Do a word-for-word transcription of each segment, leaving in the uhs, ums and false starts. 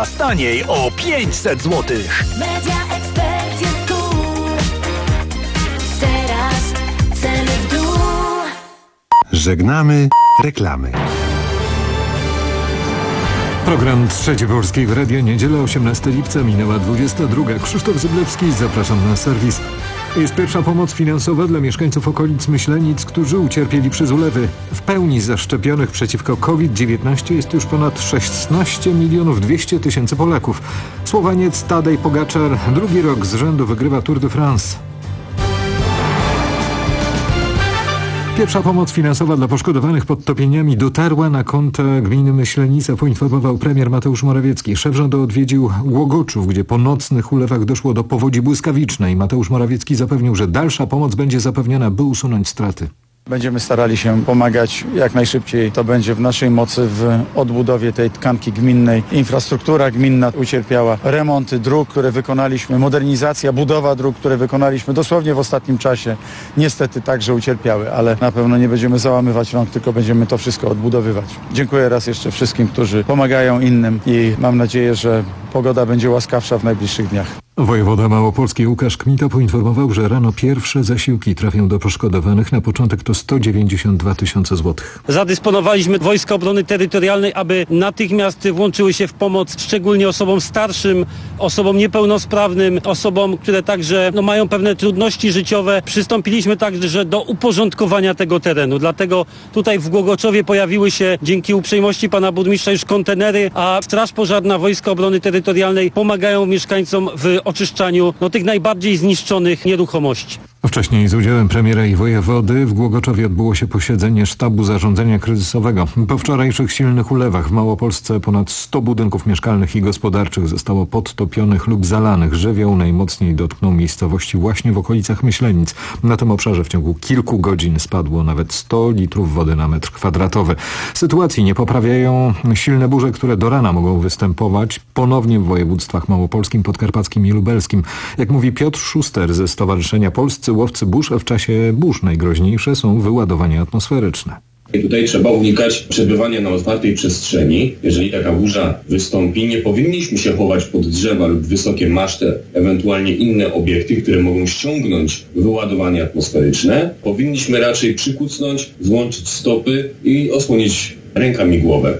Teraz taniej o pięćset złotych. Media Expert jest cool. Teraz ceny w dół. Żegnamy reklamy. Program Trzeci Polskiego Radia, niedziela osiemnastego lipca, minęła dwudziesta druga. Krzysztof Zyblewski, zapraszam na serwis. Jest pierwsza pomoc finansowa dla mieszkańców okolic Myślenic, którzy ucierpieli przez ulewy. W pełni zaszczepionych przeciwko COVID dziewiętnaście jest już ponad szesnaście milionów dwieście tysięcy Polaków. Słowaniec Tadej Pogaczar drugi rok z rzędu wygrywa Tour de France. Pierwsza pomoc finansowa dla poszkodowanych podtopieniami dotarła na konta gminy Myślenica, poinformował premier Mateusz Morawiecki. Szef rządu odwiedził Łogoczów, gdzie po nocnych ulewach doszło do powodzi błyskawicznej. Mateusz Morawiecki zapewnił, że dalsza pomoc będzie zapewniona, by usunąć straty. Będziemy starali się pomagać jak najszybciej. To będzie w naszej mocy w odbudowie tej tkanki gminnej. Infrastruktura gminna ucierpiała. Remonty dróg, które wykonaliśmy, modernizacja, budowa dróg, które wykonaliśmy dosłownie w ostatnim czasie, niestety także ucierpiały, ale na pewno nie będziemy załamywać rąk, tylko będziemy to wszystko odbudowywać. Dziękuję raz jeszcze wszystkim, którzy pomagają innym i mam nadzieję, że pogoda będzie łaskawsza w najbliższych dniach. Wojewoda małopolski Łukasz Kmita poinformował, że rano pierwsze zasiłki trafią do poszkodowanych. Na początek to sto dziewięćdziesiąt dwa tysiące złotych. Zadysponowaliśmy Wojska Obrony Terytorialnej, aby natychmiast włączyły się w pomoc szczególnie osobom starszym, osobom niepełnosprawnym, osobom, które także no, mają pewne trudności życiowe. Przystąpiliśmy także do uporządkowania tego terenu. Dlatego tutaj w Głogoczowie pojawiły się dzięki uprzejmości pana burmistrza już kontenery, a Straż Pożarna, Wojska Obrony Terytorialnej pomagają mieszkańcom w oczyszczaniu no, tych najbardziej zniszczonych nieruchomości. Wcześniej z udziałem premiera i wojewody w Głogoczowie odbyło się posiedzenie sztabu zarządzania kryzysowego. Po wczorajszych silnych ulewach w Małopolsce ponad sto budynków mieszkalnych i gospodarczych zostało podtopionych lub zalanych. Żywioł najmocniej dotknął miejscowości właśnie w okolicach Myślenic. Na tym obszarze w ciągu kilku godzin spadło nawet sto litrów wody na metr kwadratowy. Sytuacji nie poprawiają silne burze, które do rana mogą występować ponownie w województwach małopolskim, podkarpackim i lubelskim. Jak mówi Piotr Szuster ze Stowarzyszenia Polscy Łowcy Burz, w czasie burz najgroźniejsze są wyładowania atmosferyczne. I tutaj trzeba unikać przebywania na otwartej przestrzeni. Jeżeli taka burza wystąpi, nie powinniśmy się chować pod drzewa lub wysokie maszty, ewentualnie inne obiekty, które mogą ściągnąć wyładowanie atmosferyczne. Powinniśmy raczej przykucnąć, złączyć stopy i osłonić rękami głowę.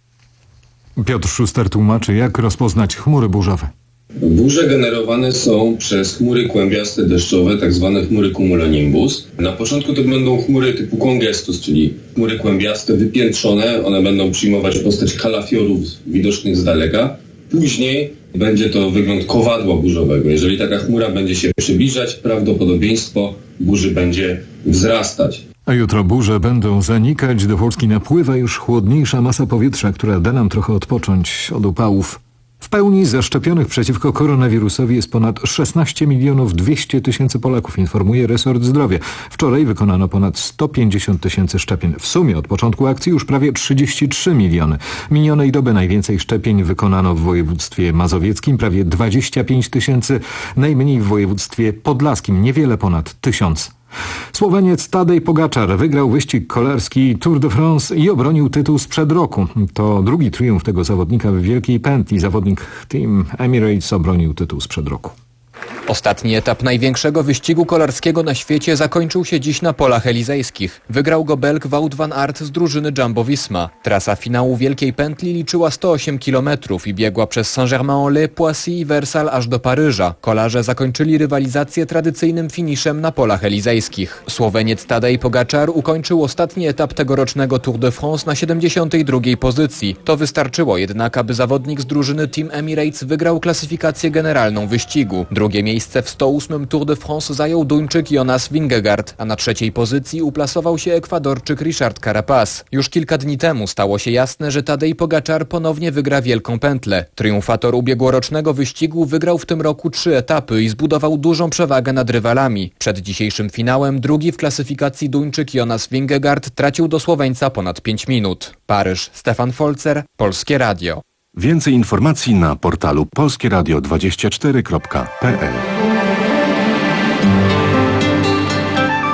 Piotr Szuster tłumaczy, jak rozpoznać chmury burzowe. Burze generowane są przez chmury kłębiaste deszczowe, tak zwane chmury cumulonimbus. Na początku to będą chmury typu congestus, czyli chmury kłębiaste, wypiętrzone. One będą przyjmować postać kalafiorów widocznych z daleka. Później będzie to wygląd kowadła burzowego. Jeżeli taka chmura będzie się przybliżać, prawdopodobieństwo burzy będzie wzrastać. A jutro burze będą zanikać. Do Polski napływa już chłodniejsza masa powietrza, która da nam trochę odpocząć od upałów. W pełni zaszczepionych przeciwko koronawirusowi jest ponad szesnaście milionów dwieście tysięcy Polaków, informuje resort zdrowia. Wczoraj wykonano ponad sto pięćdziesiąt tysięcy szczepień. W sumie od początku akcji już prawie trzydzieści trzy miliony. Minionej doby najwięcej szczepień wykonano w województwie mazowieckim, prawie dwadzieścia pięć tysięcy, najmniej w województwie podlaskim, niewiele ponad tysiąc. Słoweniec Tadej Pogaczar wygrał wyścig kolarski Tour de France i obronił tytuł sprzed roku. To drugi triumf tego zawodnika w wielkiej pętli. Zawodnik Team Emirates obronił tytuł sprzed roku. Ostatni etap największego wyścigu kolarskiego na świecie zakończył się dziś na polach elizejskich. Wygrał go Belg Wout van Aert z drużyny Jumbo Visma. Trasa finału Wielkiej Pętli liczyła sto osiem kilometrów i biegła przez Saint-Germain-en-Laye, Poissy i Wersalles aż do Paryża. Kolarze zakończyli rywalizację tradycyjnym finiszem na polach elizejskich. Słoweniec Tadej Pogaczar ukończył ostatni etap tegorocznego Tour de France na siedemdziesiątej drugiej pozycji. To wystarczyło jednak, aby zawodnik z drużyny Team Emirates wygrał klasyfikację generalną wyścigu. Drugie miejsce w sto ósmym Tour de France zajął Duńczyk Jonas Vingegaard, a na trzeciej pozycji uplasował się Ekwadorczyk Richard Carapaz. Już kilka dni temu stało się jasne, że Tadej Pogaczar ponownie wygra Wielką Pętlę. Triumfator ubiegłorocznego wyścigu wygrał w tym roku trzy etapy i zbudował dużą przewagę nad rywalami. Przed dzisiejszym finałem drugi w klasyfikacji Duńczyk Jonas Vingegaard tracił do Słoweńca ponad pięć minut. Paryż, Stefan Folzer, Polskie Radio. Więcej informacji na portalu polskie radio dwadzieścia cztery kropka p l.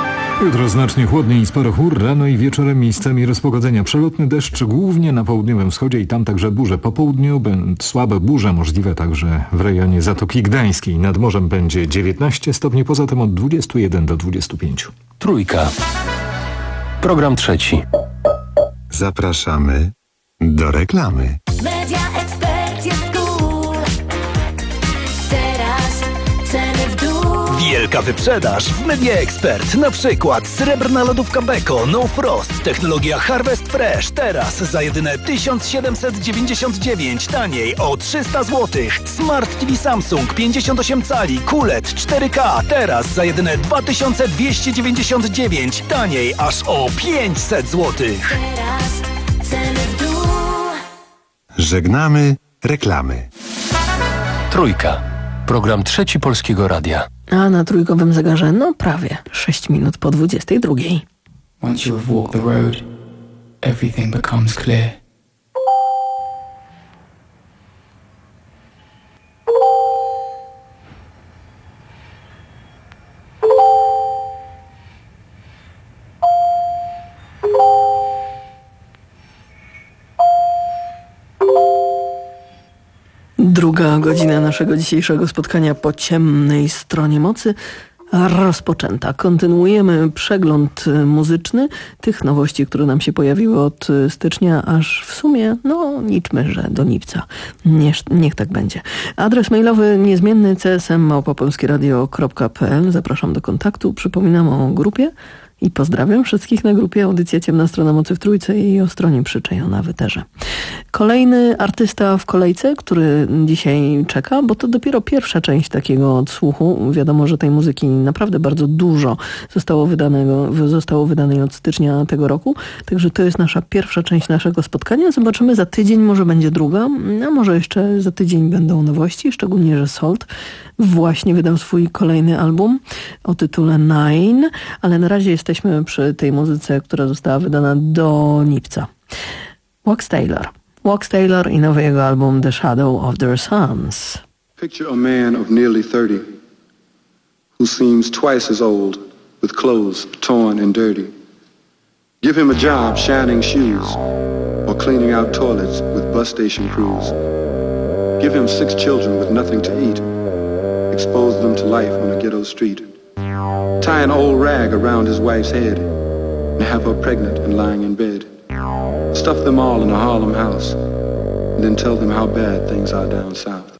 Jutro znacznie chłodniej i sporo chmur, rano i wieczorem miejscami rozpogodzenia. Przelotny deszcz głównie na południowym wschodzie i tam także burze. Po południu będą słabe burze możliwe także w rejonie Zatoki Gdańskiej. Nad morzem będzie dziewiętnaście stopni, poza tym od dwudziestu jeden do dwudziestu pięciu. Trójka. Program trzeci. Zapraszamy do reklamy. Media Expert jest cool. Teraz ceny w dół. Wielka wyprzedaż w Media Expert. Na przykład srebrna lodówka Beko No Frost. Technologia Harvest Fresh. Teraz za jedyne tysiąc siedemset dziewięćdziesiąt dziewięć. Taniej o trzysta złotych. Smart T V Samsung pięćdziesiąt osiem cali. Q L E D cztery K. Teraz za jedyne dwa tysiące dwieście dziewięćdziesiąt dziewięć. Taniej aż o pięćset złotych. Teraz ceny w dół. Żegnamy reklamy. Trójka. Program trzeci Polskiego Radia. A na trójkowym zegarze, no prawie sześć minut po dwudziestej drugiej. Once you have walked the road, everything becomes clear. Druga godzina naszego dzisiejszego spotkania po ciemnej stronie mocy rozpoczęta. Kontynuujemy przegląd muzyczny tych nowości, które nam się pojawiły od stycznia, aż w sumie, no liczmy, że do lipca. Niech, niech tak będzie. Adres mailowy niezmienny c s m małpa polskie radio kropka p l. Zapraszam do kontaktu. Przypominam o grupie i pozdrawiam wszystkich na grupie Audycja Ciemna Strona Mocy w Trójce i o stronie Przyczajona na Wyterze. Kolejny artysta w kolejce, który dzisiaj czeka, bo to dopiero pierwsza część takiego odsłuchu. Wiadomo, że tej muzyki naprawdę bardzo dużo zostało wydanego, zostało wydanej od stycznia tego roku, także to jest nasza pierwsza część naszego spotkania. Zobaczymy za tydzień, może będzie druga, a może jeszcze za tydzień będą nowości, szczególnie, że Salt właśnie wydał swój kolejny album o tytule Nine, ale na razie jesteśmy przy tej muzyce, która została wydana do lipca. Wax Taylor. Wax Taylor i nowy jego album The Shadow of Their Sons. Picture a man of nearly thirty who seems twice as old with clothes torn and dirty. Give him a job shining shoes or cleaning out toilets with bus station crews. Give him six children with nothing to eat. Expose them to life on a ghetto street. Tie an old rag around his wife's head and have her pregnant and lying in bed. Stuff them all in a Harlem house and then tell them how bad things are down south.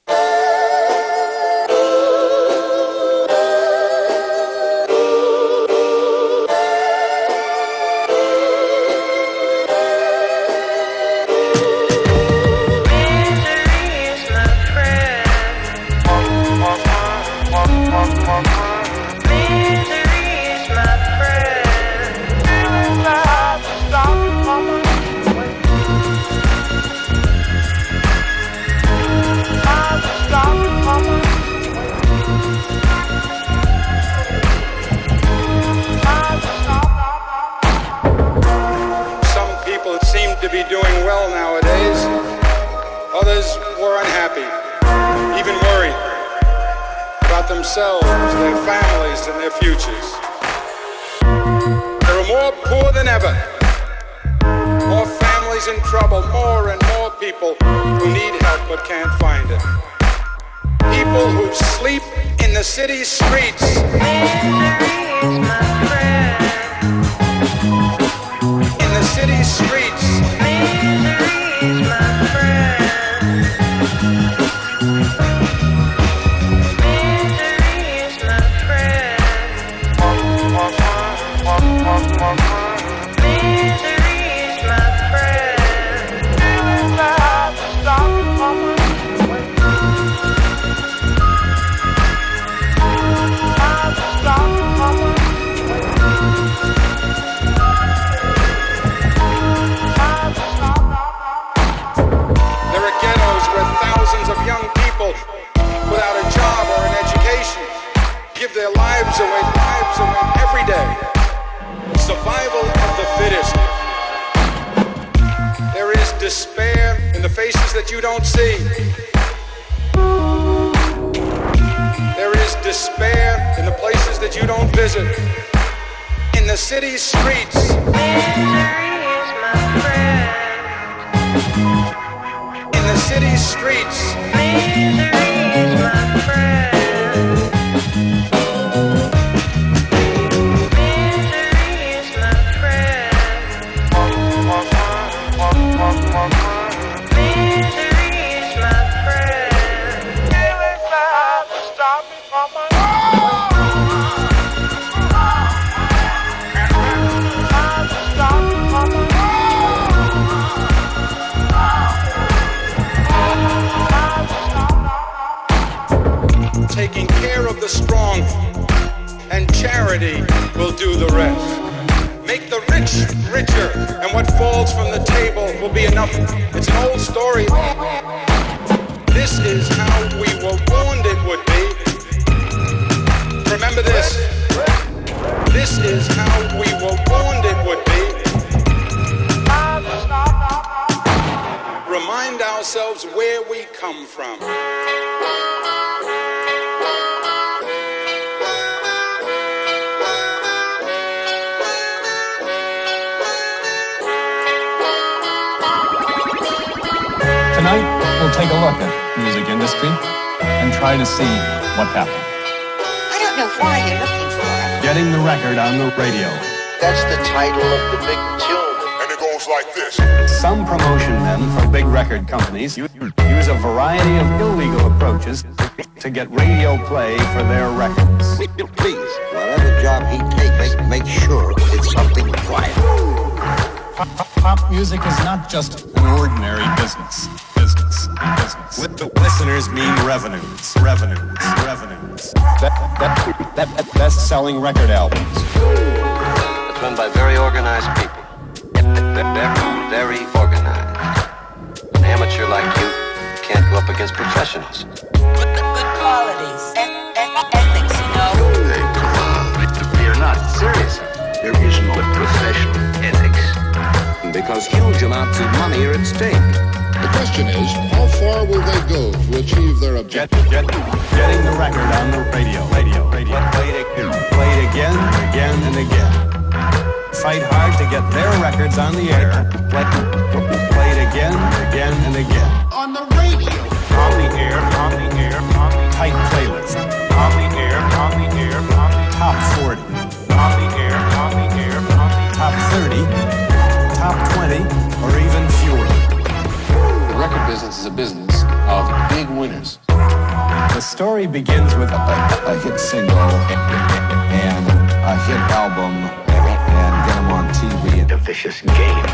Themselves, their families, and their futures. There are more poor than ever, more families in trouble, more and more people who need help but can't find it. People who sleep in the city streets. In the city streets. Their lives away, lives away every day. Survival of the fittest. There is despair in the faces that you don't see. There is despair in the places that you don't visit. In the the city streets. In the city streets. Taking care of the strong, and charity will do the rest. Make the rich richer, and what falls from the table will be enough. It's an old story. This is how we were warned it would be. Remember this. This is how we were warned it would be. Remind ourselves where we come from. Tonight, we'll take a look at the music industry and try to see what happened. I don't know why you're looking for it. Getting the record on the radio. That's the title of the big tune. And it goes like this. Some promotion men for big record companies use a variety of illegal approaches to get radio play for their records. Please, whatever job he takes, make sure it's something quiet. Pop, pop music is not just an ordinary business. Business. Business. With the listeners mean revenues. Revenues. Revenues. That, that, that, that best-selling record albums. It's run by very organized people. Very, very organized. An amateur like you can't go up against professionals. Good qualities. E- e- ethics, you know. Hey, come on. You're not serious. There is no professional ethics. Because huge amounts of money are at stake. The question is, how far will they go to achieve their objective? Get, get, getting the record on the radio. Radio. Radio. Play it, play it again, again, and again. Fight hard to get their records on the air. Play, play it again, again, and again. On the radio. On the air, on the air, on the tight playlist. On the air, on the air, on the top forty. On the air, on the air, on the top thirty. Top twenty, or even fewer. The record business is a business of big winners. The story begins with a, a, a hit single and a hit album and get them on T V. The vicious game.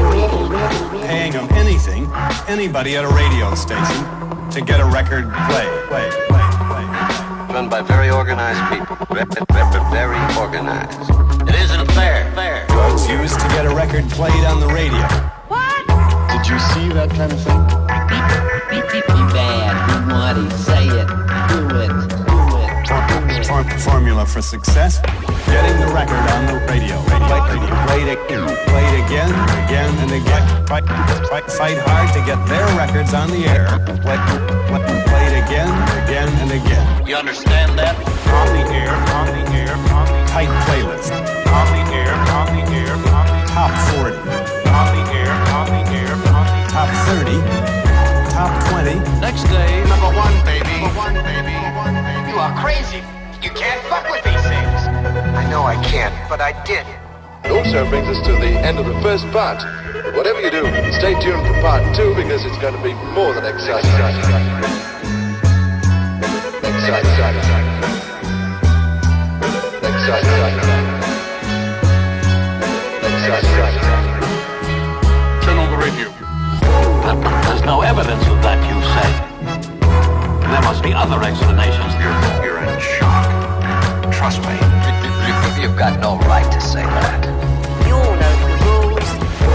Paying them anything, anybody at a radio station, to get a record play. Play, play, play. Run by very organized people. Very organized. It isn't fair. Fair. Drugs used to get a record played on the radio. What? Did you see that kind of thing? Be, be, be bad, be naughty, say it, do it, do it. For, formula for success, getting the record on the radio. Play, play, it, play it again, again, and again. Fight, fight, fight hard to get their records on the air. Play, play, play it again, again, and again. You understand that? On the air, on the air, on the tight playlist. On the air, on the air, on the top forty. On the air, on the air, on the top thirty. Top twenty. Next day, number one, baby. Number one, baby. You are crazy. You can't fuck with these things. I know I can't, but I did. It also brings us to the end of the first part. But whatever you do, stay tuned for part two because it's going to be more than exciting. Exciting. Exciting. Exciting. Turn on the radio. There's no evidence of that, you say. There must be other explanations. You're, you're in shock. Trust me. You've got no right to say that. You all know the rules.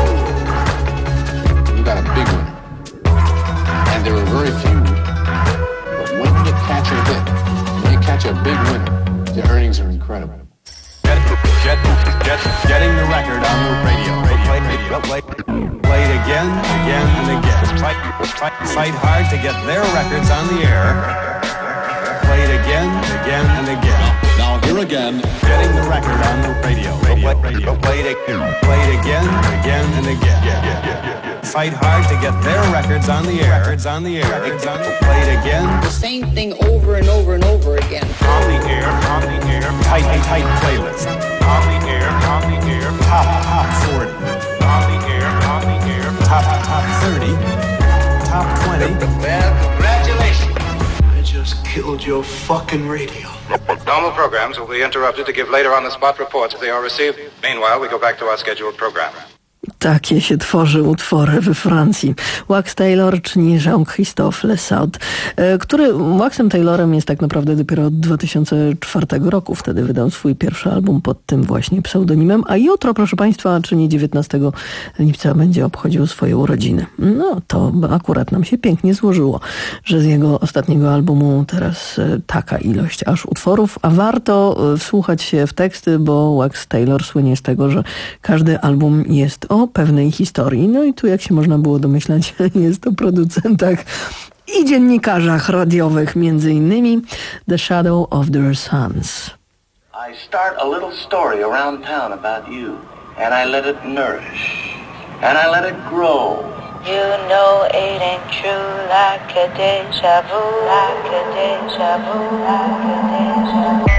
You got a big one. And there are very few. But when you catch a hit, when you catch a big winner, the earnings are incredible. Get, get, get, getting the record on the radio. radio, radio. Play, play it again, again, and again. Fight, fight, fight hard to get their records on the air. Play it again, again, and again. Now, here Here again, getting the record on the radio. Radio, radio. Play it, play it again, again, and again. Yeah, yeah, yeah, yeah. Fight hard to get their records on the air. Records on the air. Records on the Play it again. The same thing over and over and over again. On the air, on the air. Tight, tight playlist. On the air, on the air. Top, top forty. On the air, on the air. Top, top thirty. Top twenty. Well, congratulations. I just killed your fucking radio. Normal programs will be interrupted to give later on the spot reports if they are received. Meanwhile, we go back to our scheduled program. Takie się tworzy utwory we Francji. Wax Taylor, czyli Jean-Christophe Lessard, który Waxem Taylorem jest tak naprawdę dopiero od dwa tysiące czwartego roku. Wtedy wydał swój pierwszy album pod tym właśnie pseudonimem. A jutro, proszę Państwa, czyli dziewiętnastego lipca będzie obchodził swoje urodziny. No to akurat nam się pięknie złożyło, że z jego ostatniego albumu teraz taka ilość aż utworów. A warto wsłuchać się w teksty, bo Wax Taylor słynie z tego, że każdy album jest o pewnej historii. No i tu, jak się można było domyślać, jest o producentach i dziennikarzach radiowych, między innymi The Shadow of Their Sons. I start a little story around town about you, and I let it nourish, and I let it grow. You know it ain't true, like a deja vu, like a deja vu, like a deja vu.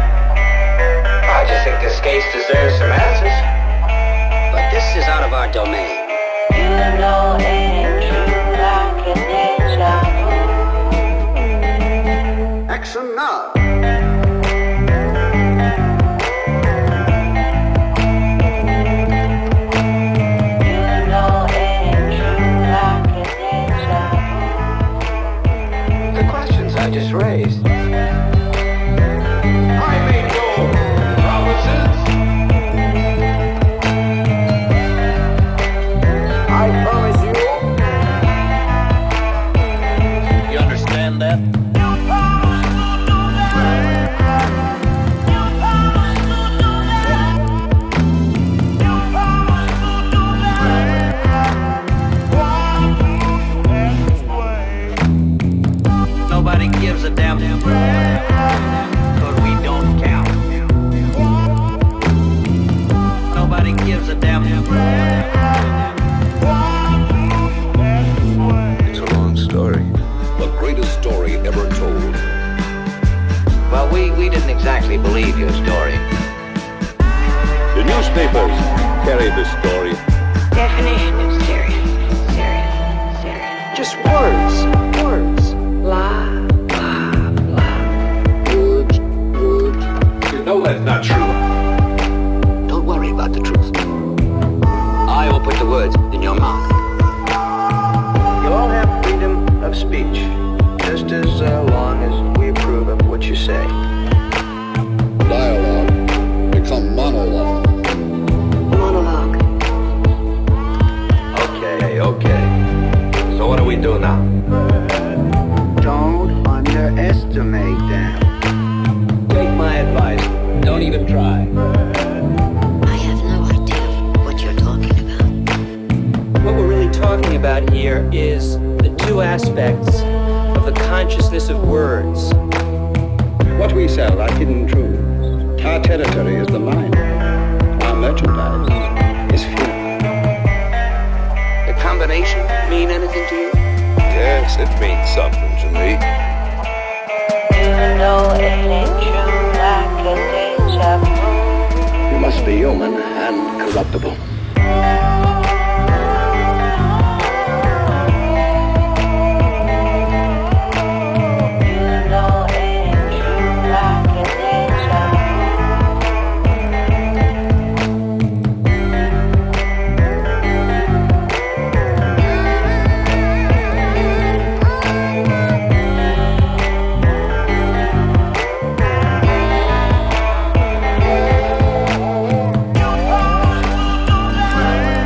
I just think this case deserves some answers. But this is out of our domain. You know it ain't true, like a deja vu. Action now. I just raised. I made no promises. I promise you. You understand that? Nobody gives a damn, cause we don't count. Nobody gives a damn. It's a long story. The greatest story ever told. Well, we, we didn't exactly believe your story. The newspapers carry this story. Definition of serious, serious, serious. Just words, words. La. No, that's not true. Don't worry about the truth. I will put the words in your mouth. You all have freedom of speech, just as uh, long as we approve of what you say. Dialogue become monologue. Monologue. Okay, okay. So what do we do now? Don't underestimate them. Take my advice. Don't even try. I have no idea what you're talking about. What we're really talking about here is the two aspects of the consciousness of words. What we sell are hidden truths. Our territory is the mind. Our merchandise is fear. The combination mean anything to you? Yes, it means something to me. You know it ain't true, like a deja vu. You must be human and corruptible. You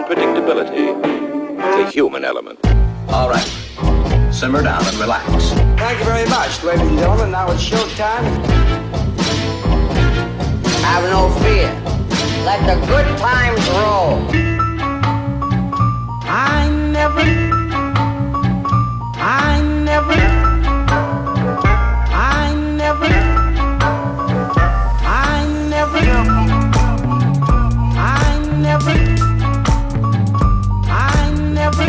unpredictability, the human element. All right. Simmer down and relax. Thank you very much, ladies and gentlemen. Now it's showtime. Have no fear. Let the good times roll. I never, I never, I never, I never, I never, I never,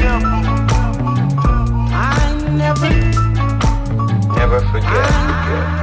I never, never forget. forget.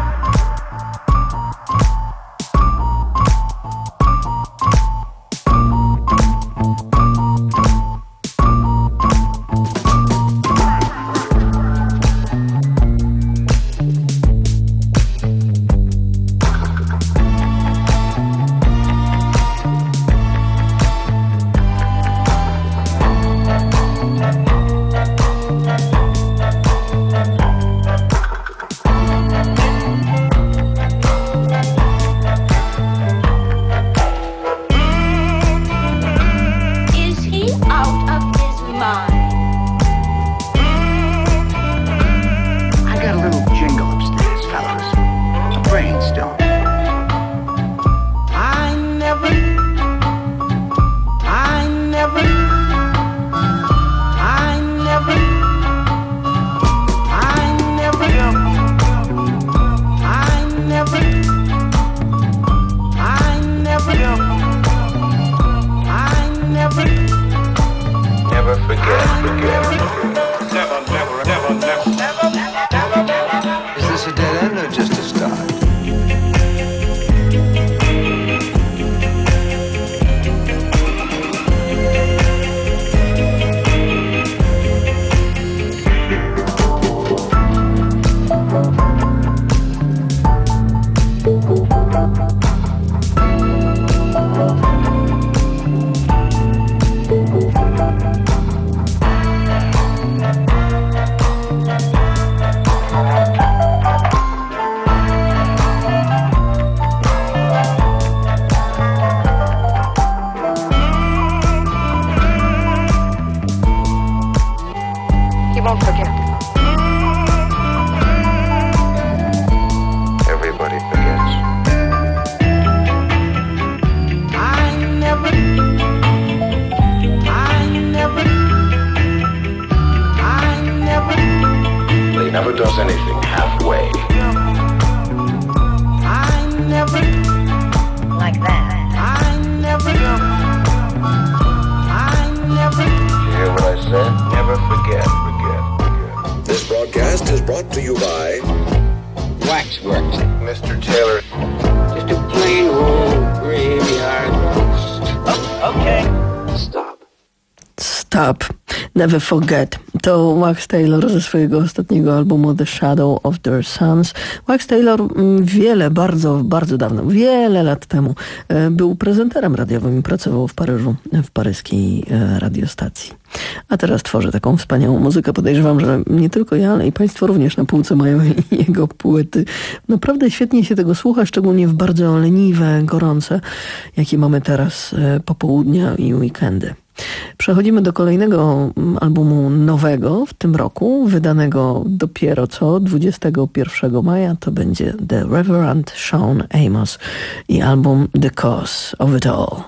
Never Forget. To Wax Taylor ze swojego ostatniego albumu The Shadow of Their Sons. Wax Taylor wiele, bardzo, bardzo dawno, wiele lat temu był prezenterem radiowym i pracował w Paryżu, w paryskiej radiostacji. A teraz tworzy taką wspaniałą muzykę. Podejrzewam, że nie tylko ja, ale i państwo również na półce mają jego płyty. Naprawdę świetnie się tego słucha, szczególnie w bardzo leniwe, gorące, jakie mamy teraz popołudnia i weekendy. Przechodzimy do kolejnego albumu nowego w tym roku, wydanego dopiero co dwudziestego pierwszego maja. To będzie The Reverend Sean Amos i album The Cause of It All.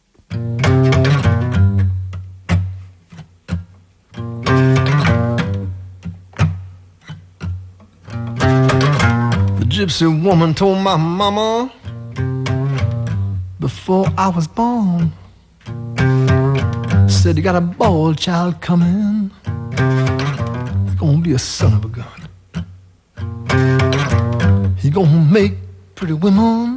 The gypsy woman told my mama before I was born, said you got a boy child coming, he's gonna be a son of a gun. He gonna make pretty women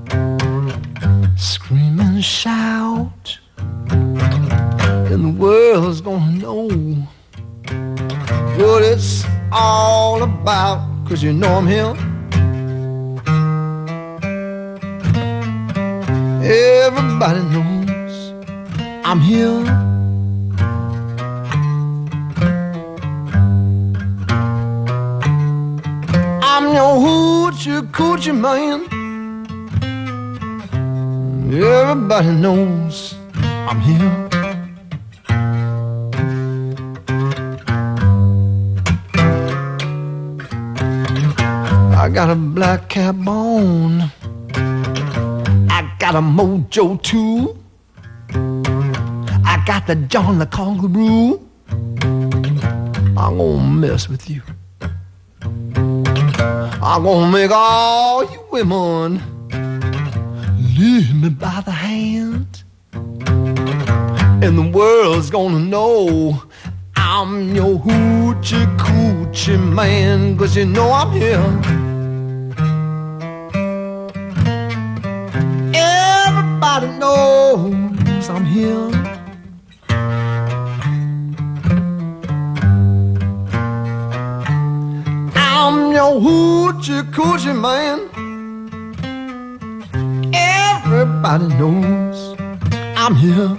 scream and shout, and the world's gonna know what it's all about, 'cause you know I'm here. Everybody knows I'm here. I'm your hoochie coochie man. Everybody knows I'm here. I got a black cap on. I got a mojo too. I got the John the Conqueror. I'm gonna mess with you. I'm gonna make all you women lead me by the hand, and the world's gonna know I'm your hoochie coochie man, 'cause you know I'm here. Everybody knows I'm here. I'm your hoochie coochie man. Everybody knows I'm here.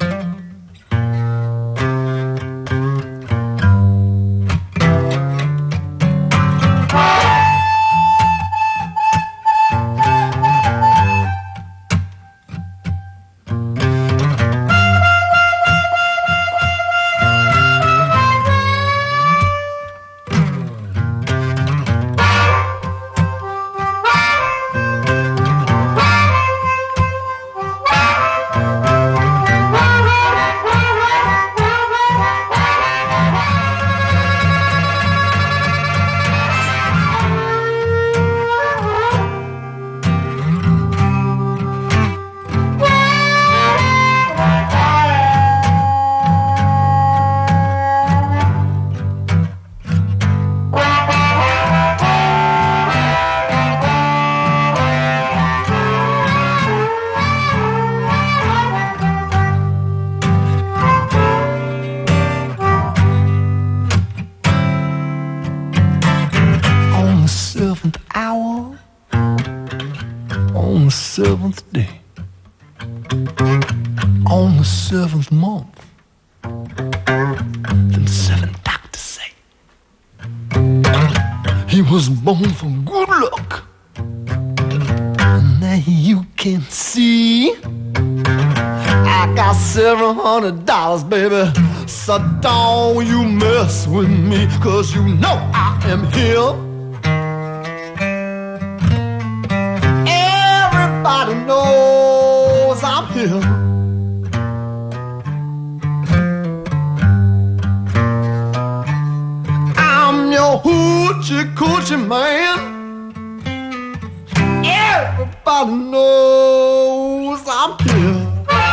Was born for good luck. Now you can see I got seven hundred dollars, baby. So don't you mess with me, 'cause you know I am here. Everybody knows I'm here. I'm your hoochie coochie man. Everybody knows I'm here.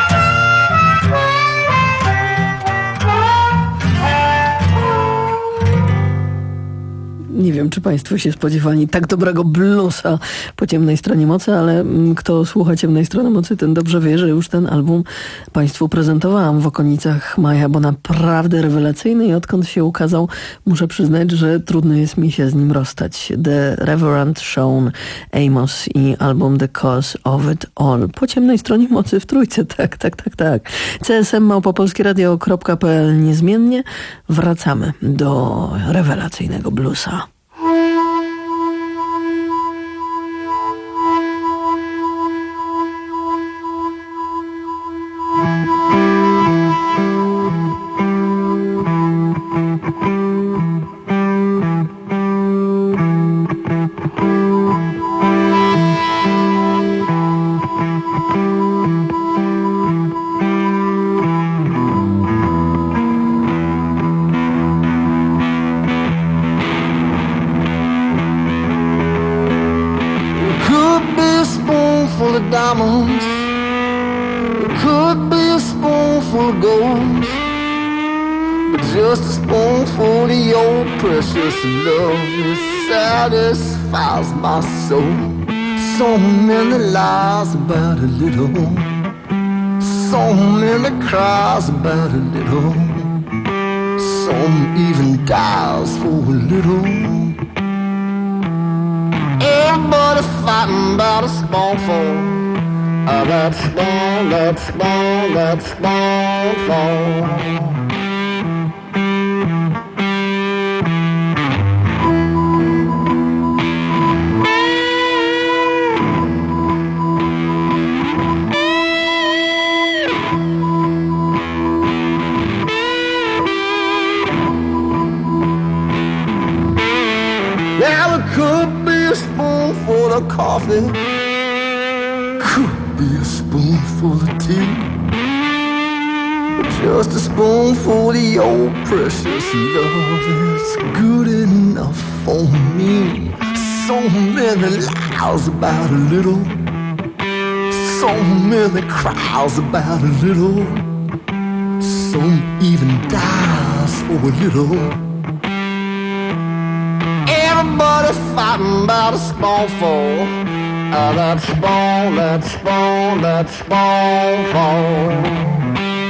Nie wiem, czy Państwo się spodziewali tak dobrego bluesa po Ciemnej Stronie Mocy, ale kto słucha Ciemnej Strony Mocy, ten dobrze wie, że już ten album Państwu prezentowałam w okolicach maja, bo naprawdę rewelacyjny i odkąd się ukazał, muszę przyznać, że trudno jest mi się z nim rozstać. The Reverend Sean Amos i album The Cause of It All. Po Ciemnej Stronie Mocy w trójce, tak, tak, tak, tak. C S M małpa polskie radio kropka p l niezmiennie. Wracamy do rewelacyjnego bluesa. Diamonds, it could be a spoonful of gold, but just a spoonful of your precious love, it satisfies my soul. So many lies about a little, so many cries about a little, some even dies for a little. Everybody fighting about a spoonful. Oh, that spoon, that spoon, that spoonful. Now it could be a spoonful of coffee, could be a spoonful of tea, just a spoonful of your precious love is good enough for me. So many lies about a little, so many cries about a little, some even dies for a little. Everybody fighting about a spoonful of that spoon, that spoon, that spoonful.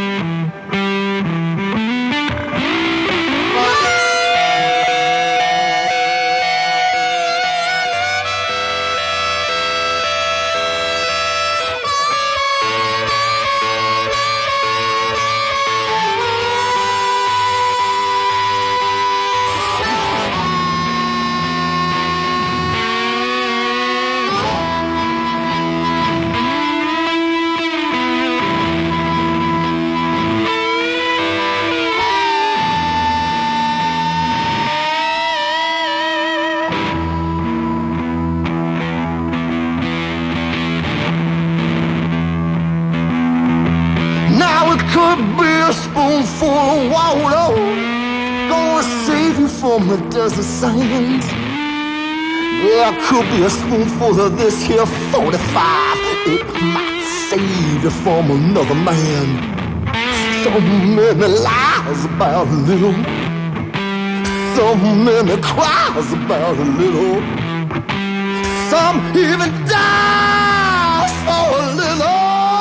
Spoonful of water gonna save you from the desert sands. There could be a spoonful of this here forty-five. It might save you from another man. So many lies about a little, so many cries about a little, some even dies for a little.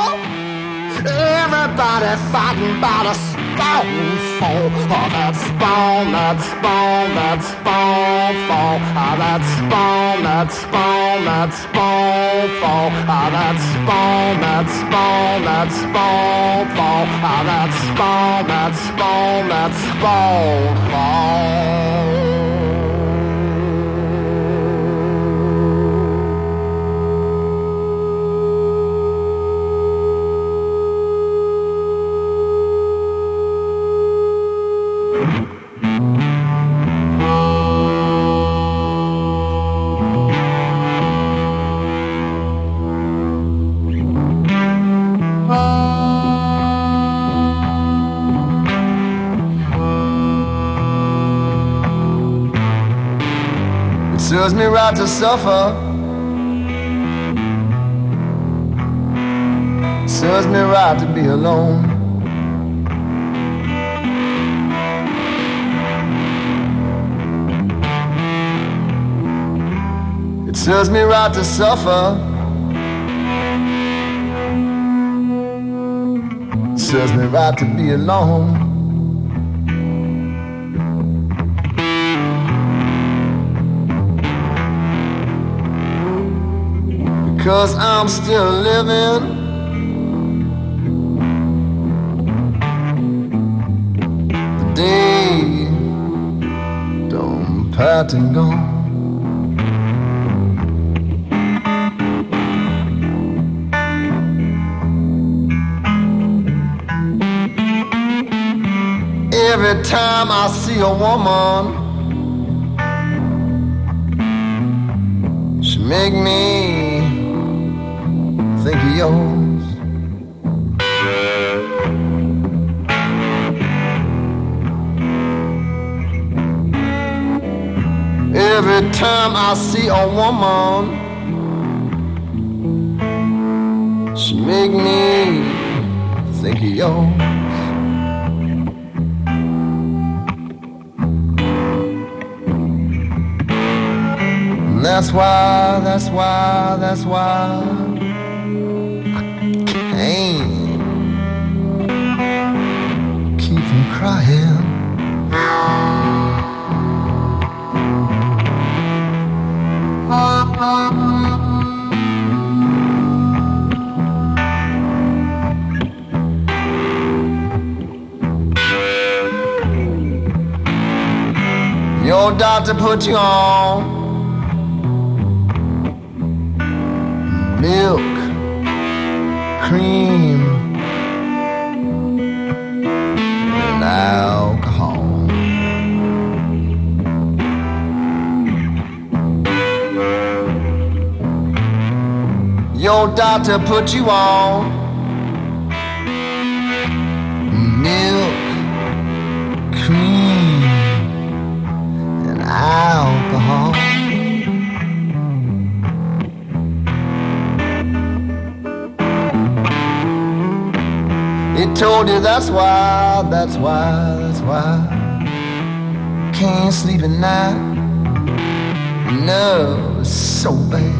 Everybody fighting about a spoonful of that spoon, that spoon, that spoonful of that spoon, that spoon, that spoonful of that spoon, that spoon, that spoonful of that spoon, that spoon, that spoonful. Serves me right to suffer, serves me right to be alone. It serves me right to suffer, serves me right to be alone. Because I'm still living, the day don't pass and gone. Every time I see a woman, she make me think of yours. Every time I see a woman, she make me think of yours. And that's why, that's why, that's why keep from crying. Your doctor put you on milk, cream, and alcohol. your doctor put you on milk, cream, and alcohol. He told you that's why, that's why, that's why can't sleep at night. No, it's so bad.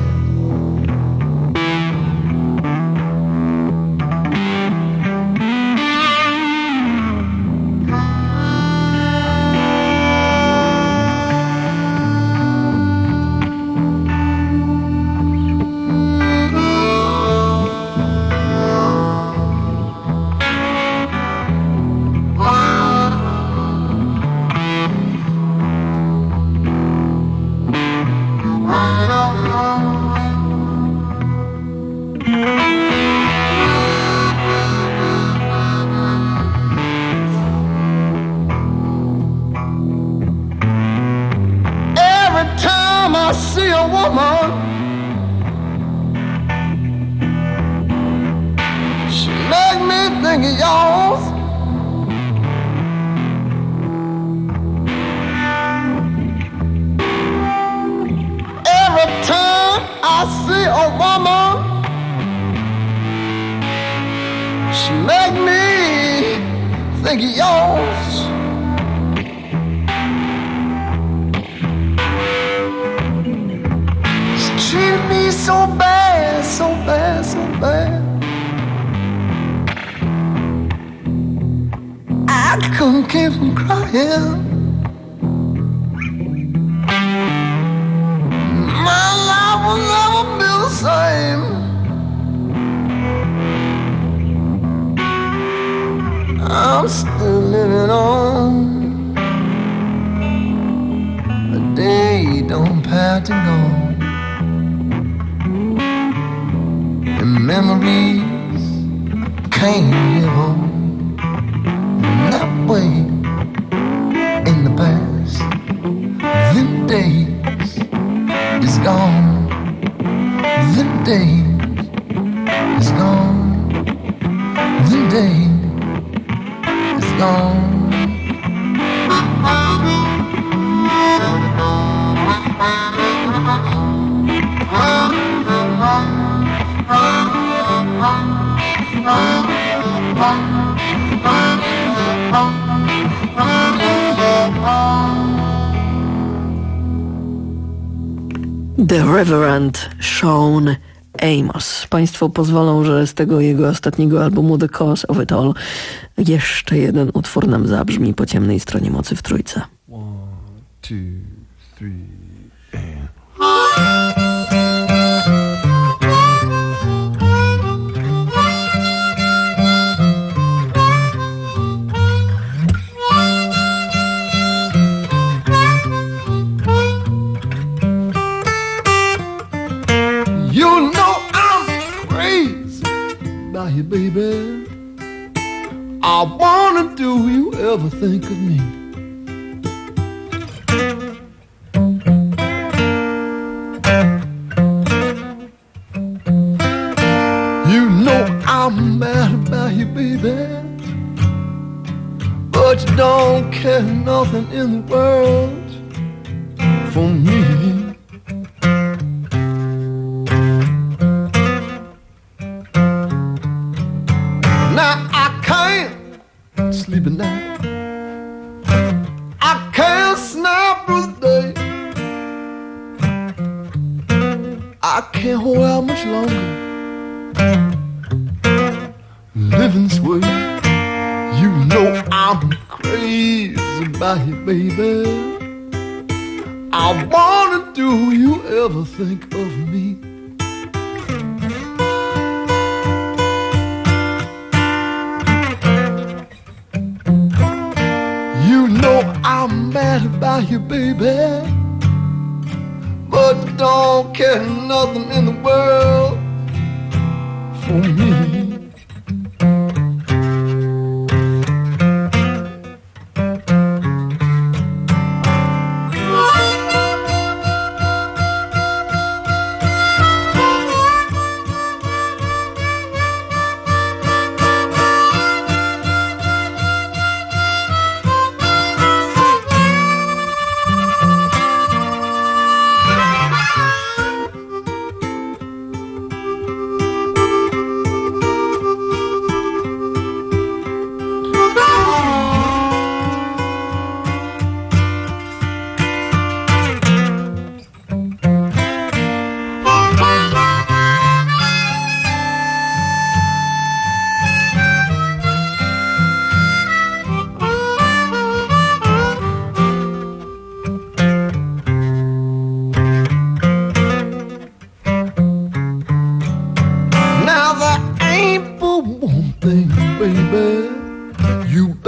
The Reverend Sean Amos. Państwo pozwolą, że z tego jego ostatniego albumu The Cause of It All jeszcze jeden utwór nam zabrzmi po ciemnej stronie mocy w trójce. One, two, three, and... You know I'm crazy about you, baby. I wanna do you ever think of me. You know I'm mad about you, baby, but you don't care nothing in the world for me. Sleep at night, I can't snap through the day. I can't hold out much longer, living this way. You know I'm crazy about you, baby. I wanna do you ever think of me. You know I'm mad about you, baby, but don't care nothing in the world for me.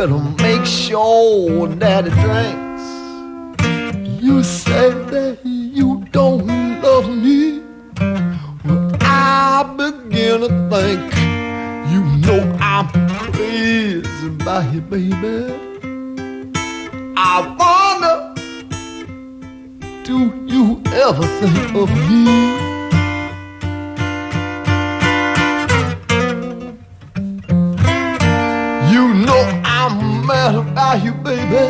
better make sure that it drinks. You say that you don't love me. Well, I begin to think you know I'm crazy about you, baby. I wonder, do you ever think of me? You know I'm mad about you, baby,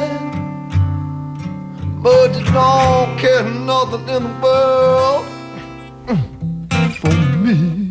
but you don't care nothing in the world for me.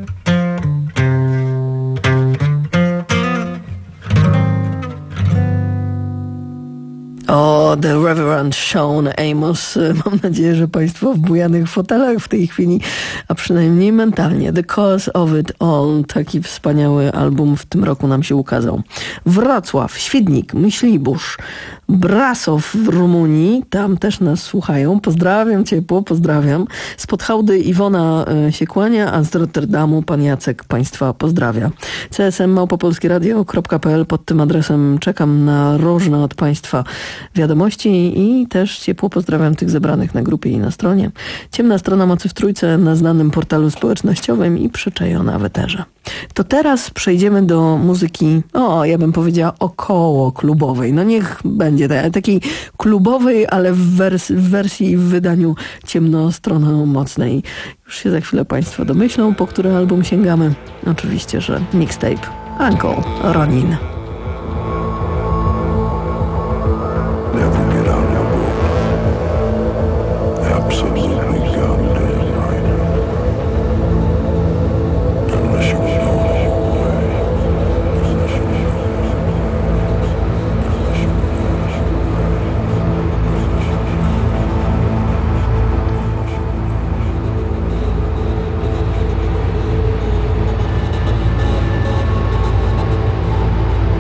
O, The Reverend Sean Amos. Mam nadzieję, że Państwo w bujanych fotelach w tej chwili, a przynajmniej mentalnie. The Cause of It All. Taki wspaniały album w tym roku nam się ukazał. Wrocław, Świdnik, Myślibórz, Brasow w Rumunii. Tam też nas słuchają. Pozdrawiam ciepło, pozdrawiam. Spod Hałdy Iwona się kłania, a z Rotterdamu pan Jacek Państwa pozdrawia. C S M małpa polskie radio kropka p l. Pod tym adresem czekam na różne od Państwa wiadomości i też ciepło pozdrawiam tych zebranych na grupie i na stronie. Ciemna strona mocy w trójce na znanym portalu społecznościowym i przyczajona w eterze. To teraz przejdziemy do muzyki, o, ja bym powiedziała około klubowej. No niech będzie takiej klubowej, ale w, wers- w wersji i w wydaniu ciemnostronomocnej. Już się za chwilę Państwo domyślą, po który album sięgamy. Oczywiście, że mixtape Uncle Ronin. Never get out of your boat. Absolutely goddamn right. Unless you know the whole way. Unless you know. Unless you know.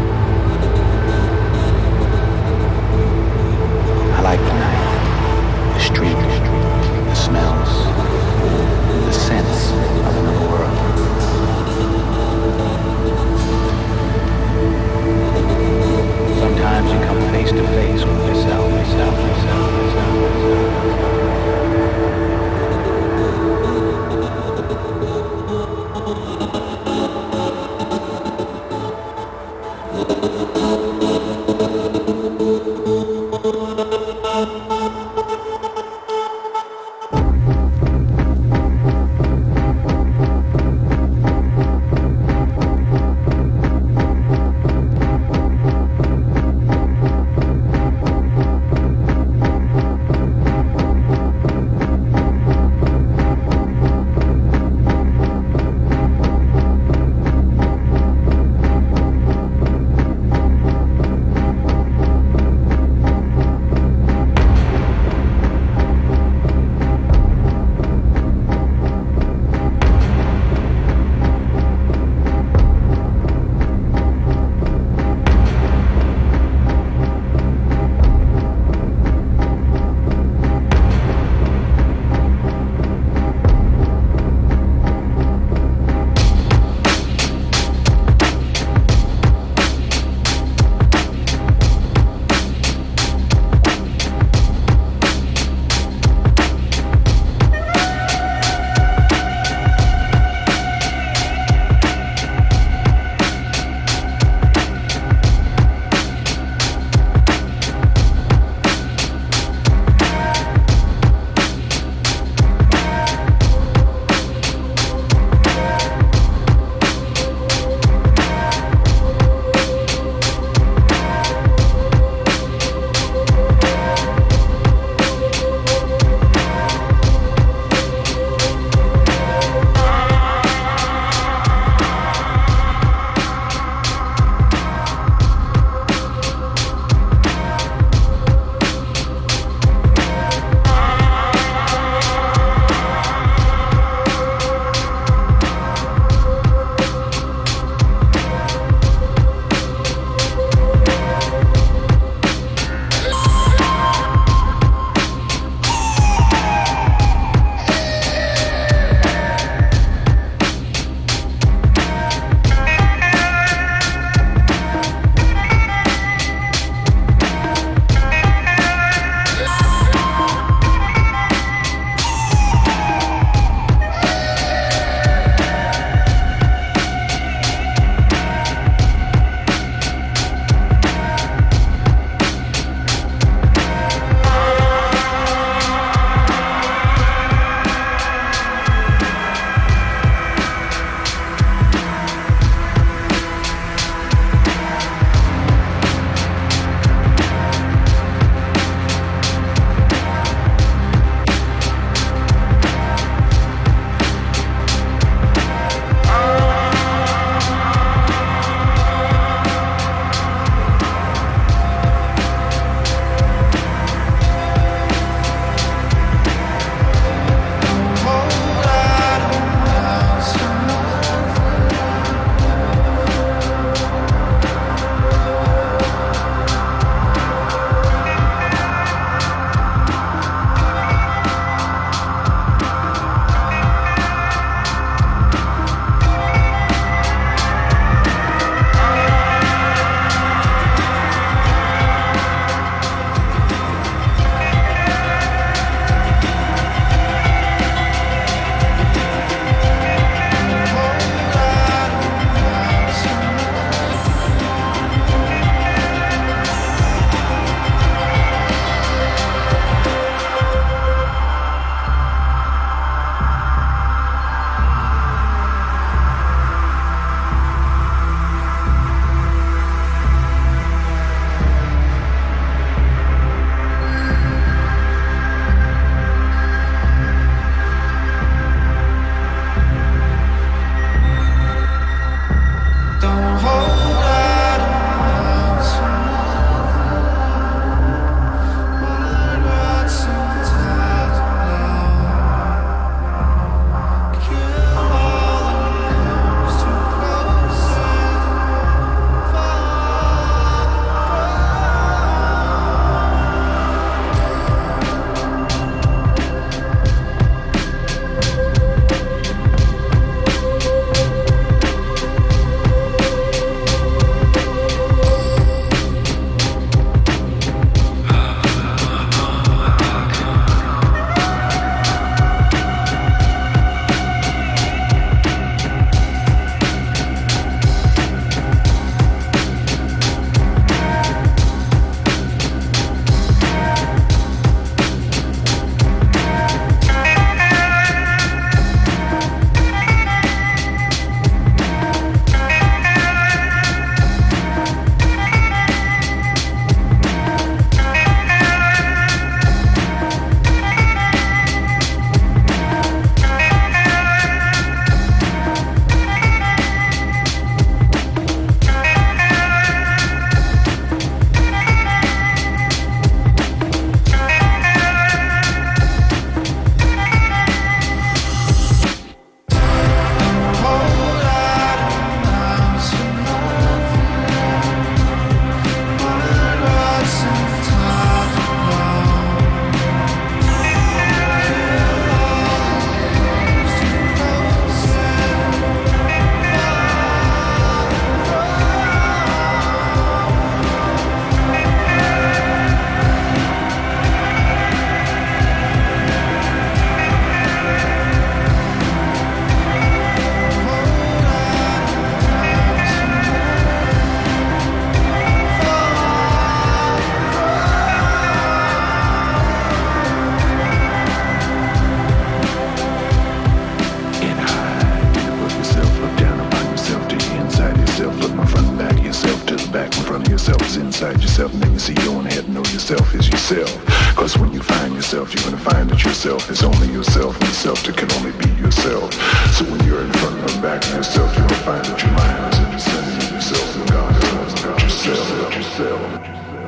inside yourself, and then you see you go ahead and know yourself is yourself. Cause when you find yourself, you're gonna find that yourself is only yourself, and yourself that can only be yourself. So when you're in front and back of yourself, you're gonna find that your mind is independent of yourself, and God is not yourself, not yourself.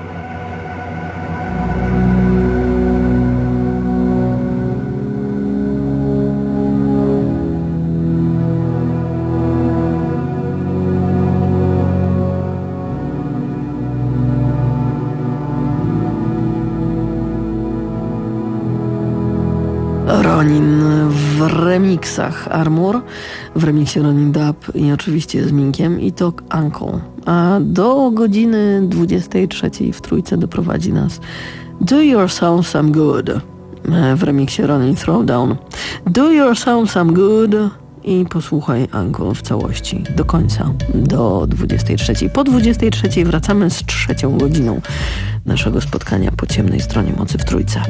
Ronin w remixach Armour, w remiksie Ronin Dub i oczywiście z Minkiem i to Uncle. A do godziny dwudziestej trzeciej w Trójce doprowadzi nas Do Yourself Some Good w remiksie Ronin Throwdown. Do Yourself Some Good i posłuchaj Uncle w całości do końca, do dwudziestej trzeciej. Po dwudziestej trzeciej wracamy z trzecią godziną naszego spotkania po ciemnej stronie mocy w Trójce.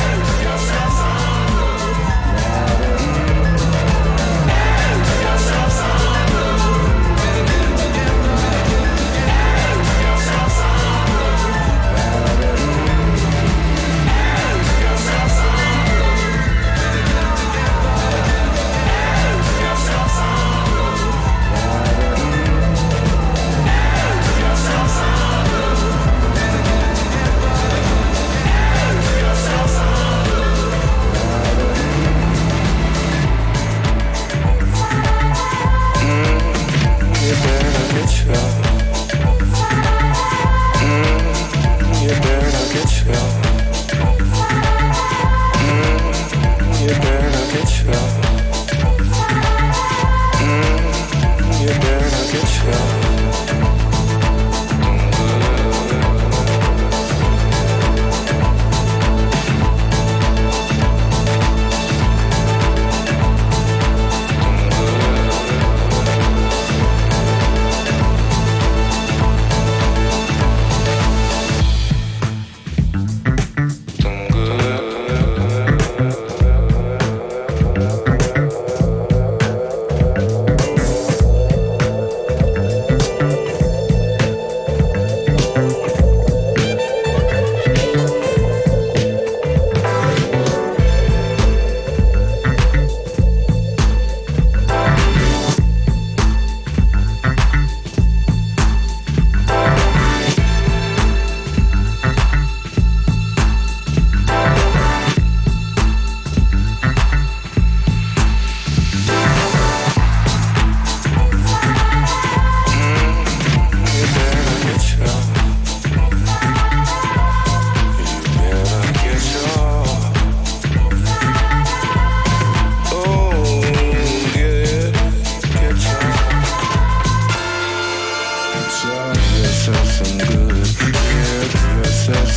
Yourself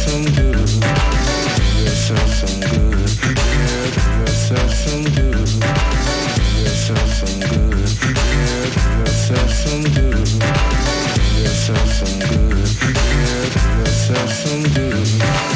some good. Do yourself some good. Yeah, do yourself some good. Do yourself some good. Yeah, do yourself some good. Do yourself some good. Yeah, do yourself some good.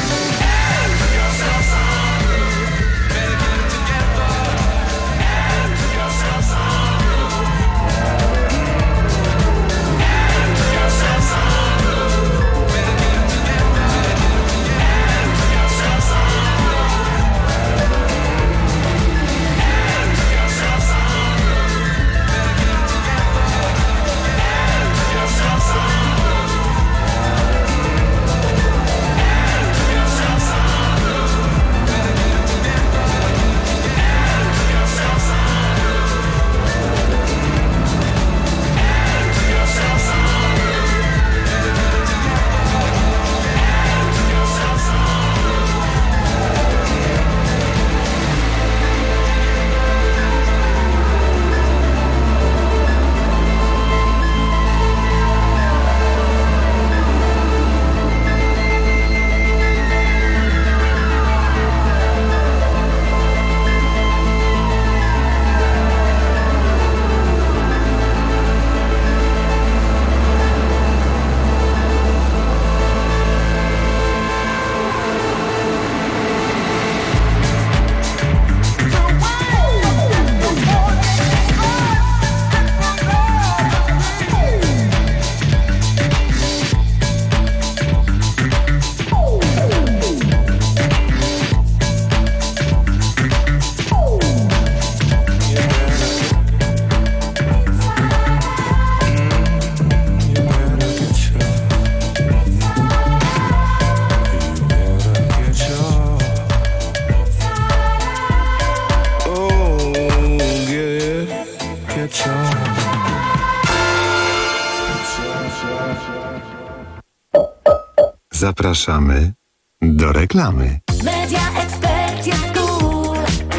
Zapraszamy do reklamy. Media Expert jest cool.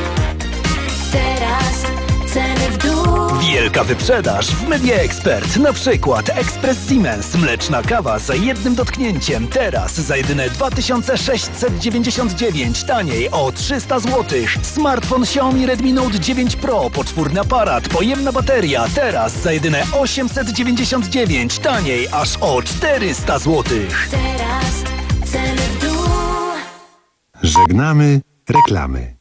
Teraz ceny w dół. Wielka wyprzedaż w Media Expert. Na przykład Express Siemens, mleczna kawa za jednym dotknięciem. Teraz za jedyne dwa tysiące sześćset dziewięćdziesiąt dziewięć, taniej o trzysta złotych. Smartfon Xiaomi Redmi Note dziewięć Pro, poczwórny aparat, pojemna bateria. Teraz za jedyne osiemset dziewięćdziesiąt dziewięć, taniej aż o czterysta złotych. Teraz ceny w dół. Żegnamy reklamy.